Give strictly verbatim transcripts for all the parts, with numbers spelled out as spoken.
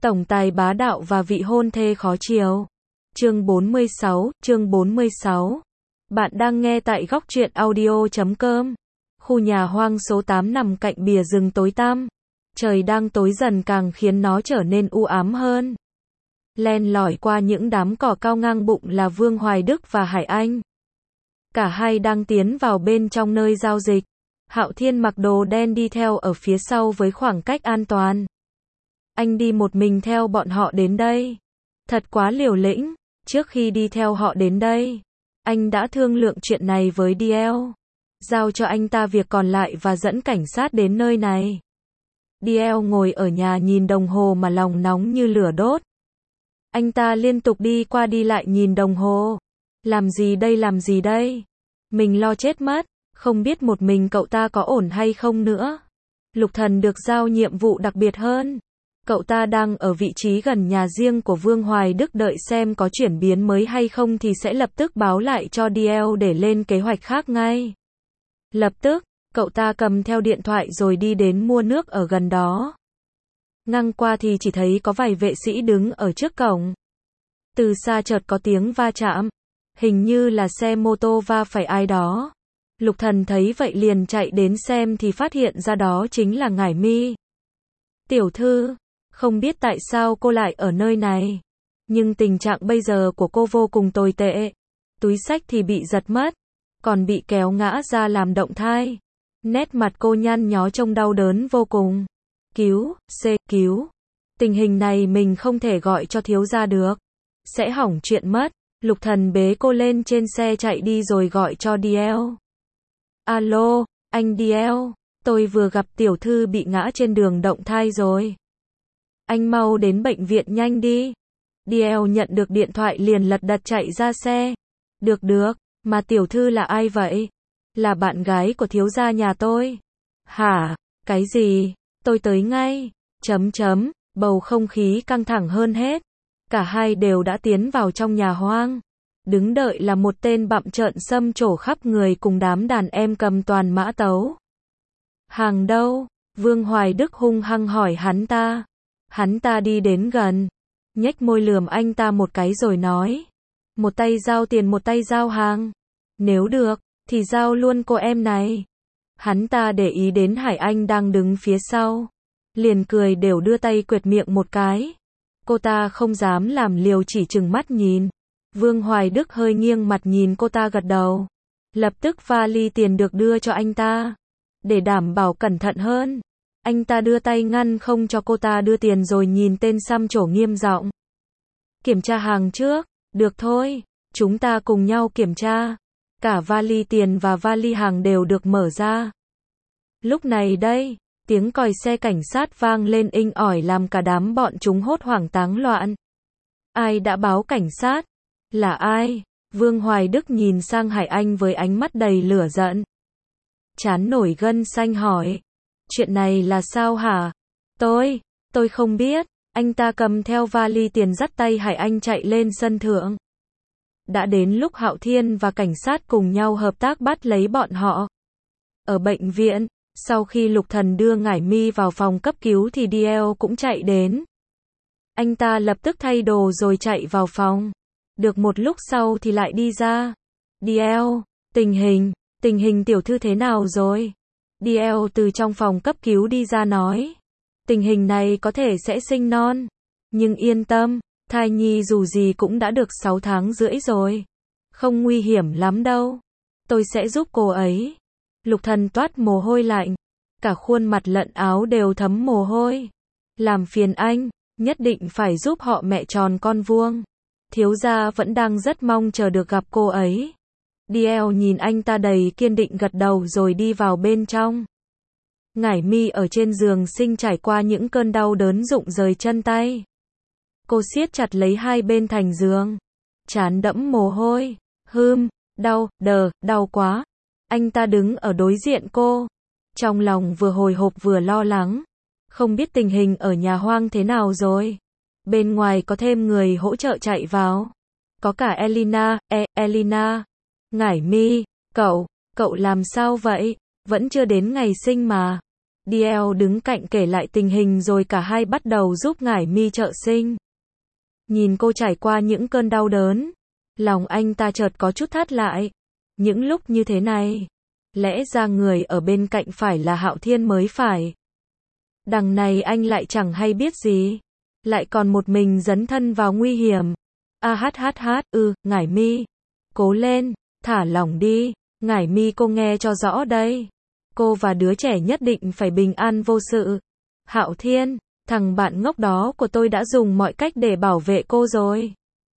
Tổng tài bá đạo và vị hôn thê khó chiều. Chương bốn mươi sáu, chương bốn mươi sáu. Bạn đang nghe tại góc truyện audio chấm com. Khu nhà hoang số tám nằm cạnh bìa rừng tối tăm. Trời đang tối dần càng khiến nó trở nên u ám hơn. Len lỏi qua những đám cỏ cao ngang bụng là Vương Hoài Đức và Hải Anh. Cả hai đang tiến vào bên trong nơi giao dịch. Hạo Thiên mặc đồ đen đi theo ở phía sau với khoảng cách an toàn. Anh đi một mình theo bọn họ đến đây. Thật quá liều lĩnh. Trước khi đi theo họ đến đây, anh đã thương lượng chuyện này với đê lờ. Giao cho anh ta việc còn lại và dẫn cảnh sát đến nơi này. đê lờ ngồi ở nhà nhìn đồng hồ mà lòng nóng như lửa đốt. Anh ta liên tục đi qua đi lại nhìn đồng hồ. Làm gì đây làm gì đây? Mình lo chết mất. Không biết một mình cậu ta có ổn hay không nữa. Lục Thần được giao nhiệm vụ đặc biệt hơn. Cậu ta đang ở vị trí gần nhà riêng của Vương Hoài Đức, đợi xem có chuyển biến mới hay không thì sẽ lập tức báo lại cho đê lờ để lên kế hoạch khác ngay. Lập tức, cậu ta cầm theo điện thoại rồi đi đến mua nước ở gần đó. Ngang qua thì chỉ thấy có vài vệ sĩ đứng ở trước cổng. Từ xa chợt có tiếng va chạm. Hình như là xe mô tô va phải ai đó. Lục Thần thấy vậy liền chạy đến xem thì phát hiện ra đó chính là Ngải Mi. Tiểu thư, không biết tại sao cô lại ở nơi này. Nhưng tình trạng bây giờ của cô vô cùng tồi tệ. Túi xách thì bị giật mất. Còn bị kéo ngã ra làm động thai. Nét mặt cô nhăn nhó trông đau đớn vô cùng. Cứu, C, cứu. Tình hình này mình không thể gọi cho thiếu gia được. Sẽ hỏng chuyện mất. Lục Thần bế cô lên trên xe chạy đi rồi gọi cho đê lờ. Alo, anh đê lờ, tôi vừa gặp tiểu thư bị ngã trên đường động thai rồi. Anh mau đến bệnh viện nhanh đi. đê lờ nhận được điện thoại liền lật đật chạy ra xe. Được được, mà tiểu thư là ai vậy? Là bạn gái của thiếu gia nhà tôi. Hả? Cái gì? Tôi tới ngay. Chấm chấm, bầu không khí căng thẳng hơn hết. Cả hai đều đã tiến vào trong nhà hoang. Đứng đợi là một tên bặm trợn xâm trổ khắp người cùng đám đàn em cầm toàn mã tấu. Hàng đâu? Vương Hoài Đức hung hăng hỏi hắn ta. Hắn ta đi đến gần, nhếch môi lườm anh ta một cái rồi nói. Một tay giao tiền một tay giao hàng. Nếu được, thì giao luôn cô em này. Hắn ta để ý đến Hải Anh đang đứng phía sau. Liền cười đều đưa tay quệt miệng một cái. Cô ta không dám làm liều chỉ trừng mắt nhìn. Vương Hoài Đức hơi nghiêng mặt nhìn cô ta gật đầu. Lập tức vali tiền được đưa cho anh ta. Để đảm bảo cẩn thận hơn, anh ta đưa tay ngăn không cho cô ta đưa tiền rồi nhìn tên xăm trổ nghiêm giọng. Kiểm tra hàng trước, được thôi, chúng ta cùng nhau kiểm tra. Cả vali tiền và vali hàng đều được mở ra. Lúc này đây, tiếng còi xe cảnh sát vang lên inh ỏi làm cả đám bọn chúng hốt hoảng táng loạn. Ai đã báo cảnh sát? Là ai? Vương Hoài Đức nhìn sang Hải Anh với ánh mắt đầy lửa giận. Trán nổi gân xanh hỏi. Chuyện này là sao hả? Tôi, tôi không biết. Anh ta cầm theo vali tiền dắt tay Hải Anh chạy lên sân thượng. Đã đến lúc Hạo Thiên và cảnh sát cùng nhau hợp tác bắt lấy bọn họ. Ở bệnh viện, sau khi Lục Thần đưa Ngải Mi vào phòng cấp cứu thì đê lờ cũng chạy đến. Anh ta lập tức thay đồ rồi chạy vào phòng. Được một lúc sau thì lại đi ra. đê lờ, tình hình, tình hình tiểu thư thế nào rồi? đê lờ từ trong phòng cấp cứu đi ra nói. Tình hình này có thể sẽ sinh non. Nhưng yên tâm, thai nhi dù gì cũng đã được sáu tháng rưỡi rồi. Không nguy hiểm lắm đâu. Tôi sẽ giúp cô ấy. Lục Thần toát mồ hôi lạnh. Cả khuôn mặt lẫn áo đều thấm mồ hôi. Làm phiền anh, nhất định phải giúp họ mẹ tròn con vuông. Thiếu gia vẫn đang rất mong chờ được gặp cô ấy. đê lờ nhìn anh ta đầy kiên định gật đầu rồi đi vào bên trong. Ngải Mi ở trên giường sinh trải qua những cơn đau đớn rụng rời chân tay. Cô siết chặt lấy hai bên thành giường. Trán đẫm mồ hôi. Hưm, đau, đờ, đau quá. Anh ta đứng ở đối diện cô. Trong lòng vừa hồi hộp vừa lo lắng. Không biết tình hình ở nhà hoang thế nào rồi. Bên ngoài có thêm người hỗ trợ chạy vào. Có cả Elina, e, Elina. Ngải Mi, cậu, cậu làm sao vậy? Vẫn chưa đến ngày sinh mà. đê lờ đứng cạnh kể lại tình hình rồi cả hai bắt đầu giúp Ngải Mi trợ sinh. Nhìn cô trải qua những cơn đau đớn, lòng anh ta chợt có chút thắt lại. Những lúc như thế này, lẽ ra người ở bên cạnh phải là Hạo Thiên mới phải. Đằng này anh lại chẳng hay biết gì, lại còn một mình dấn thân vào nguy hiểm. A hát hát hát, ừ, Ngải Mi, cố lên, thả lỏng đi, Ngải Mi cô nghe cho rõ đây. Cô và đứa trẻ nhất định phải bình an vô sự. Hạo Thiên, thằng bạn ngốc đó của tôi đã dùng mọi cách để bảo vệ cô rồi.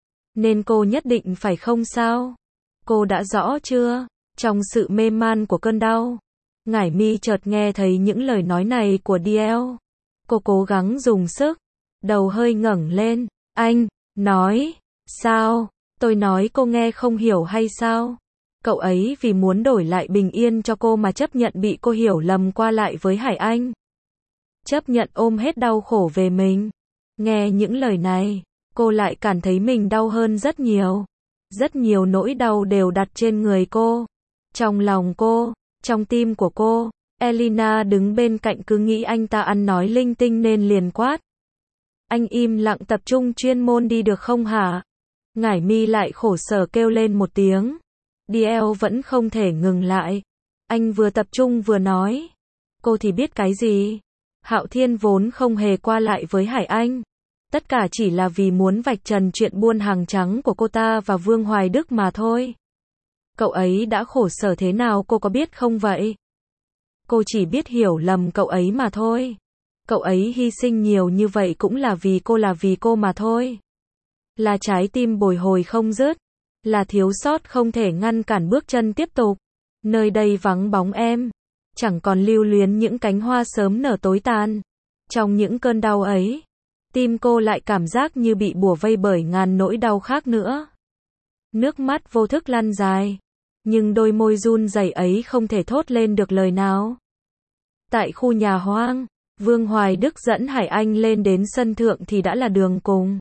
Nên cô nhất định phải không sao. Cô đã rõ chưa? Trong sự mê man của cơn đau, Ngải Mi chợt nghe thấy những lời nói này của đê lờ. Cô cố gắng dùng sức, đầu hơi ngẩng lên. Anh, nói, sao? Tôi nói cô nghe không hiểu hay sao? Cậu ấy vì muốn đổi lại bình yên cho cô mà chấp nhận bị cô hiểu lầm qua lại với Hải Anh. Chấp nhận ôm hết đau khổ về mình. Nghe những lời này, cô lại cảm thấy mình đau hơn rất nhiều. Rất nhiều nỗi đau đều đặt trên người cô. Trong lòng cô, trong tim của cô, Elina đứng bên cạnh cứ nghĩ anh ta ăn nói linh tinh nên liền quát. Anh im lặng tập trung chuyên môn đi được không hả? Ngải Mi lại khổ sở kêu lên một tiếng. đê lờ vẫn không thể ngừng lại. Anh vừa tập trung vừa nói. Cô thì biết cái gì? Hạo Thiên vốn không hề qua lại với Hải Anh. Tất cả chỉ là vì muốn vạch trần chuyện buôn hàng trắng của cô ta và Vương Hoài Đức mà thôi. Cậu ấy đã khổ sở thế nào cô có biết không vậy? Cô chỉ biết hiểu lầm cậu ấy mà thôi. Cậu ấy hy sinh nhiều như vậy cũng là vì cô là vì cô mà thôi. Là trái tim bồi hồi không dứt. Là thiếu sót không thể ngăn cản bước chân tiếp tục. Nơi đây vắng bóng em. Chẳng còn lưu luyến những cánh hoa sớm nở tối tàn. Trong những cơn đau ấy, tim cô lại cảm giác như bị bủa vây bởi ngàn nỗi đau khác nữa. Nước mắt vô thức lăn dài. Nhưng đôi môi run rẩy ấy không thể thốt lên được lời nào. Tại khu nhà hoang, Vương Hoài Đức dẫn Hải Anh lên đến sân thượng thì đã là đường cùng.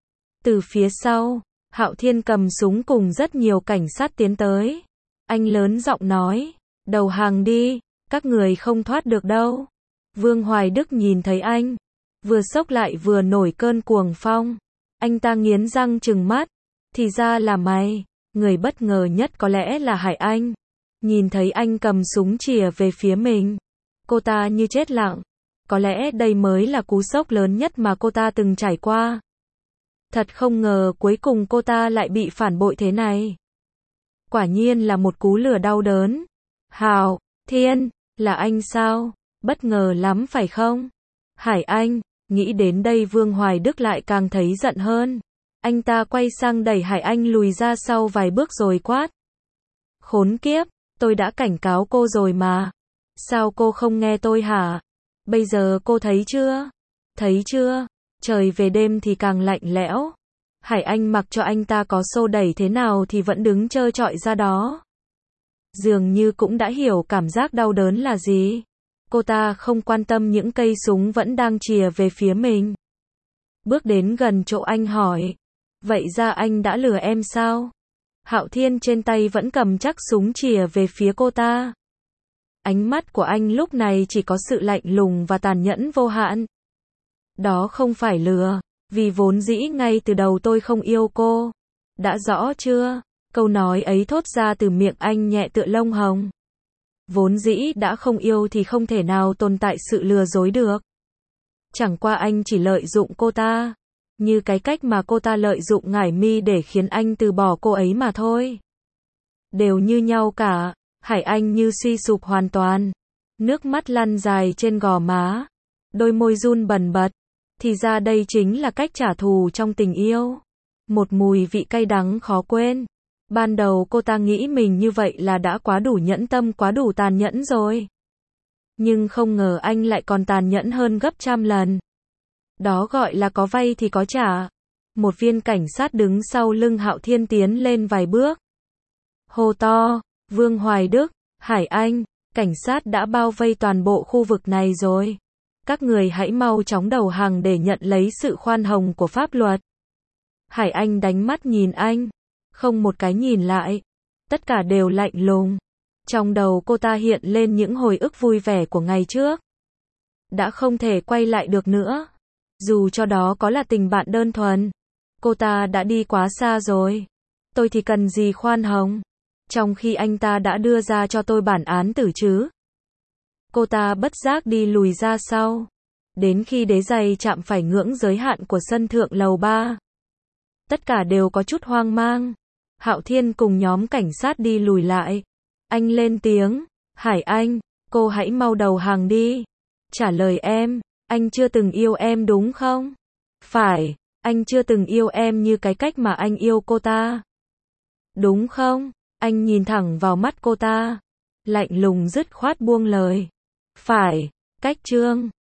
Từ phía sau, Hạo Thiên cầm súng cùng rất nhiều cảnh sát tiến tới. Anh lớn giọng nói, đầu hàng đi, các người không thoát được đâu. Vương Hoài Đức nhìn thấy anh, vừa sốc lại vừa nổi cơn cuồng phong. Anh ta nghiến răng trừng mắt, thì ra là mày. Người bất ngờ nhất có lẽ là Hải Anh. Nhìn thấy anh cầm súng chìa về phía mình, cô ta như chết lặng. Có lẽ đây mới là cú sốc lớn nhất mà cô ta từng trải qua. Thật không ngờ cuối cùng cô ta lại bị phản bội thế này. Quả nhiên là một cú lừa đau đớn. Hạo Thiên, là anh sao? Bất ngờ lắm phải không? Hải Anh, nghĩ đến đây Vương Hoài Đức lại càng thấy giận hơn. Anh ta quay sang đẩy Hải Anh lùi ra sau vài bước rồi quát. Khốn kiếp, tôi đã cảnh cáo cô rồi mà. Sao cô không nghe tôi hả? Bây giờ cô thấy chưa? Thấy chưa? Trời về đêm thì càng lạnh lẽo. Hải Anh mặc cho anh ta có xô đẩy thế nào thì vẫn đứng trơ trọi ra đó. Dường như cũng đã hiểu cảm giác đau đớn là gì. Cô ta không quan tâm những cây súng vẫn đang chìa về phía mình. Bước đến gần chỗ anh hỏi. Vậy ra anh đã lừa em sao? Hạo Thiên trên tay vẫn cầm chắc súng chìa về phía cô ta. Ánh mắt của anh lúc này chỉ có sự lạnh lùng và tàn nhẫn vô hạn. Đó không phải lừa, vì vốn dĩ ngay từ đầu tôi không yêu cô. Đã rõ chưa? Câu nói ấy thốt ra từ miệng anh nhẹ tựa lông hồng. Vốn dĩ đã không yêu thì không thể nào tồn tại sự lừa dối được. Chẳng qua anh chỉ lợi dụng cô ta. Như cái cách mà cô ta lợi dụng Ngải Mi để khiến anh từ bỏ cô ấy mà thôi. Đều như nhau cả. Hải Anh như suy sụp hoàn toàn. Nước mắt lăn dài trên gò má. Đôi môi run bần bật. Thì ra đây chính là cách trả thù trong tình yêu. Một mùi vị cay đắng khó quên. Ban đầu cô ta nghĩ mình như vậy là đã quá đủ nhẫn tâm, quá đủ tàn nhẫn rồi. Nhưng không ngờ anh lại còn tàn nhẫn hơn gấp trăm lần. Đó gọi là có vay thì có trả. Một viên cảnh sát đứng sau lưng Hạo Thiên tiến lên vài bước. Hô to, Vương Hoài Đức, Hải Anh, cảnh sát đã bao vây toàn bộ khu vực này rồi. Các người hãy mau chóng đầu hàng để nhận lấy sự khoan hồng của pháp luật. Hải Anh đánh mắt nhìn anh, không một cái nhìn lại. Tất cả đều lạnh lùng. Trong đầu cô ta hiện lên những hồi ức vui vẻ của ngày trước. đã không thể quay lại được nữa. Dù cho đó có là tình bạn đơn thuần, cô ta đã đi quá xa rồi. Tôi thì cần gì khoan hồng, trong khi anh ta đã đưa ra cho tôi bản án tử chứ. Cô ta bất giác đi lùi ra sau, đến khi đế giày chạm phải ngưỡng giới hạn của sân thượng lầu ba. Tất cả đều có chút hoang mang. Hạo Thiên cùng nhóm cảnh sát đi lùi lại. Anh lên tiếng, Hải Anh, cô hãy mau đầu hàng đi. Trả lời em, anh chưa từng yêu em đúng không? Phải, anh chưa từng yêu em như cái cách mà anh yêu cô ta. Đúng không? Anh nhìn thẳng vào mắt cô ta, lạnh lùng dứt khoát buông lời. Phải, cách Trương.